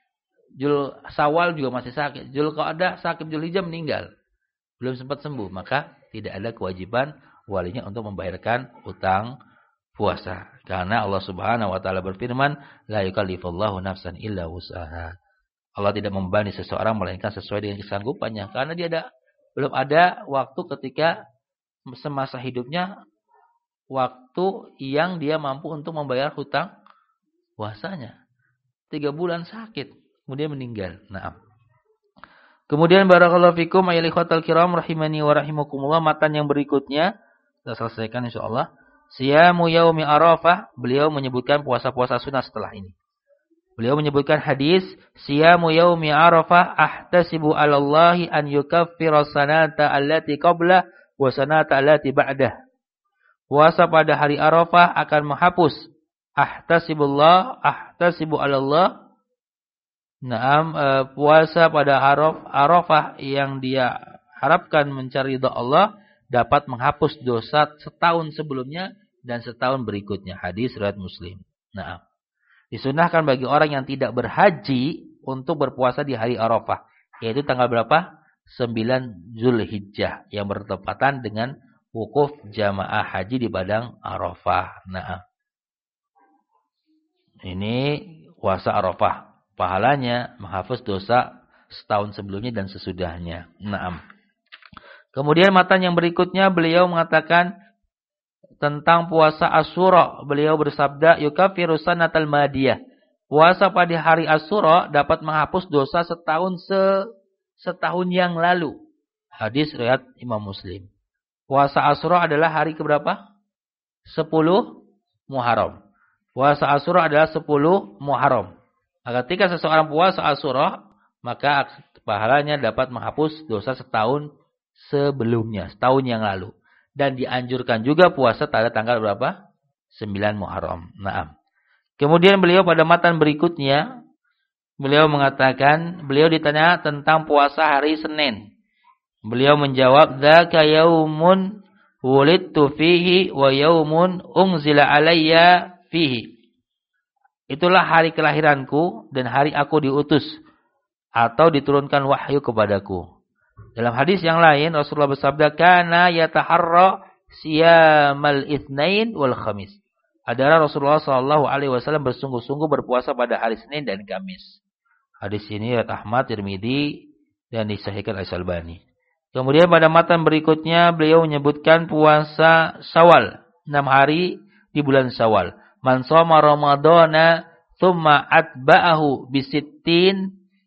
B: Syawal juga masih sakit. Zulqa'dah sakit, Zulhijjah meninggal. Belum sempat sembuh, maka tidak ada kewajiban walinya untuk membayarkan hutang puasa. Karena Allah Subhanahu wa taala berfirman, la yukallifullahu nafsan illa wus'aha. Allah tidak membebani seseorang melainkan sesuai dengan kesanggupannya, karena dia belum ada waktu ketika semasa hidupnya waktu yang dia mampu untuk membayar hutang puasanya. 3 bulan sakit, kemudian meninggal. Nah. Kemudian barakallahu fikum ayyuhal ikhwatal kiram rahimani wa rahimakumullah, matan yang berikutnya kita selesaikan insyaallah. Siyamu yaumi Arafah, beliau menyebutkan puasa-puasa sunnah setelah ini. Beliau menyebutkan hadis, siyamu yaumi Arafah ahtasibu 'alallahi an yukaffira sanata allati qabla wa sanata allati ba'dah. Puasa pada hari Arafah akan menghapus ahtasibu 'alallah. Puasa pada Arafah yang dia harapkan mencari ridha Allah dapat menghapus dosa setahun sebelumnya dan setahun berikutnya. Hadis riwayat Muslim. Nah, disunahkan bagi orang yang tidak berhaji untuk berpuasa di hari Arafah, yaitu tanggal berapa? 9 Zulhijjah yang bertepatan dengan wukuf jamaah haji di padang Arafah. Nah, ini puasa Arafah. Pahalanya menghapus dosa setahun sebelumnya dan sesudahnya. Nah, kemudian matan yang berikutnya beliau mengatakan tentang puasa Asyura. Beliau bersabda, yukaffiru sanatal madiyah. Puasa pada hari Asyura dapat menghapus dosa setahun yang lalu. Hadis riwayat Imam Muslim. Puasa Asyura adalah hari keberapa? 10 Muharram. Puasa Asyura adalah 10 Muharram. Ketika seseorang puasa Asyura, maka pahalanya dapat menghapus dosa setahun sebelumnya, setahun yang lalu. Dan dianjurkan juga puasa pada tanggal berapa? 9 Muharram. Naam. Kemudian beliau pada matan berikutnya, beliau mengatakan, beliau ditanya tentang puasa hari Senin. Beliau menjawab, dzaka yaumun wulidtu fihi wa yaumun unzila alayya fihi. Itulah hari kelahiranku dan hari aku diutus atau diturunkan wahyu kepadaku. Dalam hadis yang lain Rasulullah bersabda, kana yataharra siyamal itsnain wal khamis. Adalah Rasulullah sallallahu alaihi wasallam bersungguh-sungguh berpuasa pada hari Senin dan Kamis. Hadis ini riwayat Ahmad, Tirmidzi dan disahihkan Al-Albani. Kemudian pada matan berikutnya beliau menyebutkan puasa Syawal, 6 hari di bulan Syawal. Man shoma Ramadhana tsumma atba'ahu bisittin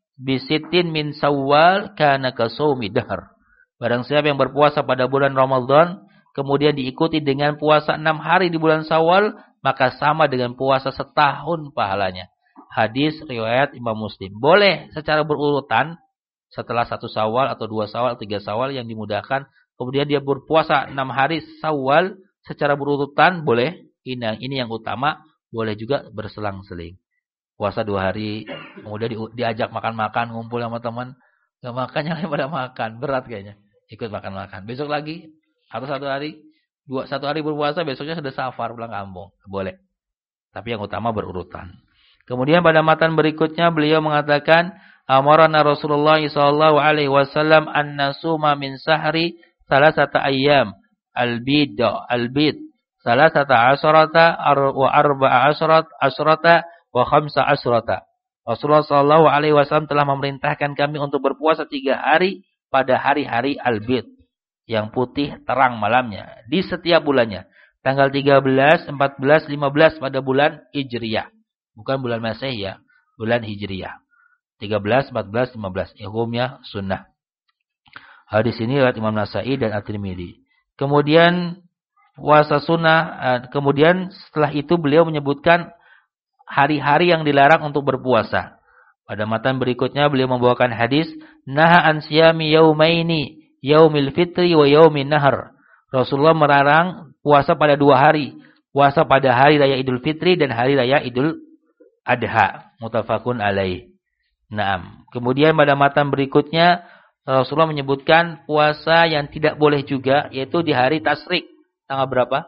B: min Syawal kana kasawmi dahr. Barang siapa yang berpuasa pada bulan Ramadan kemudian diikuti dengan puasa 6 hari di bulan Syawal, maka sama dengan puasa setahun pahalanya. Hadis riwayat Imam Muslim. Boleh secara berurutan, setelah 1 Syawal atau 2 Syawal, 3 Syawal yang dimudahkan, kemudian dia berpuasa 6 hari Syawal secara berurutan, boleh. Ini yang utama. Boleh juga berselang-seling. Puasa 2 hari, kemudian diajak makan-makan, ngumpul sama teman. Gak makan, yang lain pada makan. Berat kayaknya. Ikut makan-makan. Besok lagi, atau satu hari berpuasa, besoknya sudah safar pulang kampung. Boleh. Tapi yang utama berurutan. Kemudian pada matan berikutnya beliau mengatakan, amarana Rasulullah sallallahu alaihi wasallam an nasuma min sahri salasata ayyam al-bid salasata asyrata wa arba'a asyrata wa khamsa asyrata. Rasulullah sallallahu alaihi wasallam telah memerintahkan kami untuk berpuasa 3 hari pada hari-hari al-bid, yang putih terang malamnya di setiap bulannya. Tanggal 13, 14, 15 pada bulan Hijriyah. Bukan bulan Masehi ya, bulan Hijriyah. 13, 14, 15. Hukumnya sunnah. Hadis ini riwayat Imam Nasa'i dan At-Tirmidzi. Kemudian puasa sunnah, kemudian setelah itu beliau menyebutkan hari-hari yang dilarang untuk berpuasa. Pada matan berikutnya beliau membawakan hadis, naha an siyami yaumaini, yaumil fitri wa yaumin nahar. Rasulullah melarang puasa pada 2 hari, puasa pada hari raya Idul Fitri dan hari raya Idul Adha. Muttafaqun alaih. Naam. Kemudian pada matan berikutnya Rasulullah menyebutkan puasa yang tidak boleh juga, yaitu di hari Tasyrik. Tanggal berapa?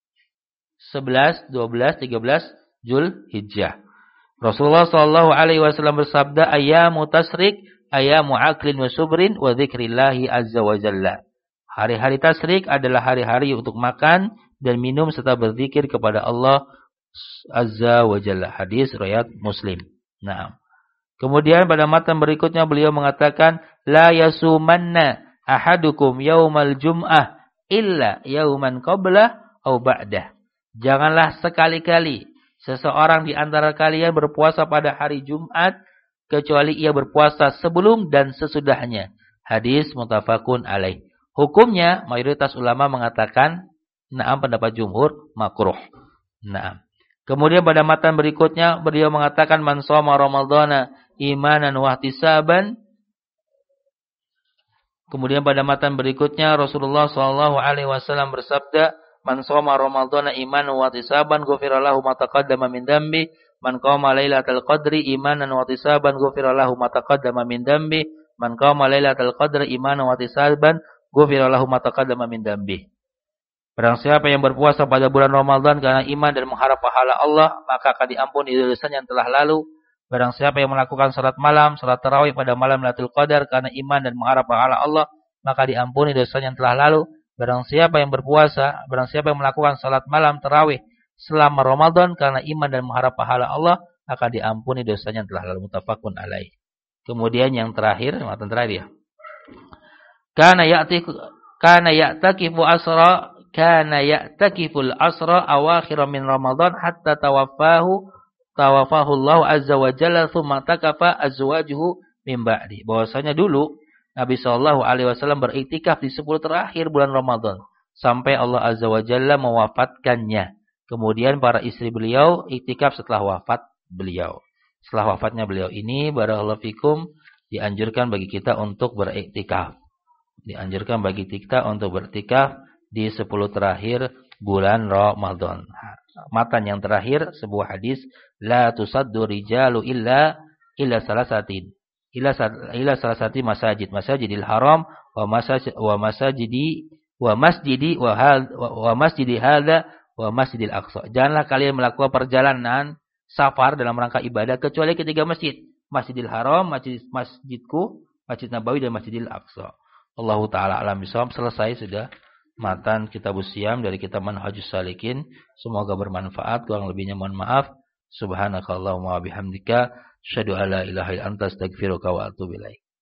B: 11, 12, 13 Zulhijjah. Rasulullah sallallahu alaihi wasallam bersabda, ayyamu tasyrik ayyamu aklin wa subrin wa dzikrillahi azza wa jalla. Hari-hari tasyrik adalah hari-hari untuk makan dan minum serta berzikir kepada Allah azza wa jalla. Hadis riwayat Muslim. Naam. Kemudian pada matan berikutnya beliau mengatakan, la yasumanna ahadukum yaumal jum'ah illa yauman qablah au ba'dah. Janganlah sekali-kali seseorang di antara kalian berpuasa pada hari Jumat kecuali ia berpuasa sebelum dan sesudahnya. Hadis muttafaqun alaih. Hukumnya mayoritas ulama mengatakan, na'am, pendapat jumhur makruh. Na'am. Kemudian pada matan berikutnya beliau mengatakan, man shoma ramadhana imanan wa ihtisaban. Kemudian pada matan berikutnya Rasulullah sallallahu alaihi wasallam bersabda, man shoma ramadhana imanan wa ihtisaban ghufira lahu ma taqaddama min dambi. Man qama lailatal qadri imanan wa ihtisaban ghufira lahu ma taqaddama min dambi. Man qama lailatal qadri imanan wa ihtisaban ghufira lahu ma taqaddama min dambi. Barang siapa yang berpuasa pada bulan Ramadan karena iman dan mengharap pahala Allah, maka akan diampuni dosanya yang telah lalu. Barang siapa yang melakukan salat malam, salat tarawih pada malam Lailatul Qadar karena iman dan mengharap pahala Allah, maka diampuni dosanya yang telah lalu. Barang siapa yang melakukan salat malam tarawih selama Ramadan karena iman dan mengharap pahala Allah, maka diampuni dosanya yang telah lalu. Muttafaqun alaih. Kemudian yang terakhir, matan terakhir ya. Kana ya'takiful asra awakhir min Ramadan hatta tawafahu Allah azza wa jalla thumma takafa azwajuhu min ba'di. Bahwasanya dulu Nabi sallallahu alaihi wasallam beriktikaf di 10 terakhir bulan Ramadan sampai Allah azza wa jalla mewafatkannya. Kemudian para istri beliau iktikaf setelah wafat beliau. Setelah wafatnya beliau ini, barakallahu fikum, dianjurkan bagi kita untuk beriktikaf. Dianjurkan bagi kita untuk beriktikaf di 10 terakhir bulan Ramadan. Matan yang terakhir sebuah hadis, la tusaddu rijalu illa salasatin. Ila salasati masjidil haram wa masjidi hadza wa masjidil aqsa. Janganlah kalian melakukan perjalanan safar dalam rangka ibadah kecuali ketiga masjid. Masjidil Haram, masjidku, Masjid Nabawi dan Masjidil Aqsa. Allahu taala alam bisawab. Selesai sudah matan Kitabus Shiyam dari kitab Manhajus Salikin. Semoga bermanfaat. Kurang lebihnya mohon maaf. Subhanakallahumma wa bihamdika asyhadu alla ilaha illa anta astaghfiruka wa atubu ilaik.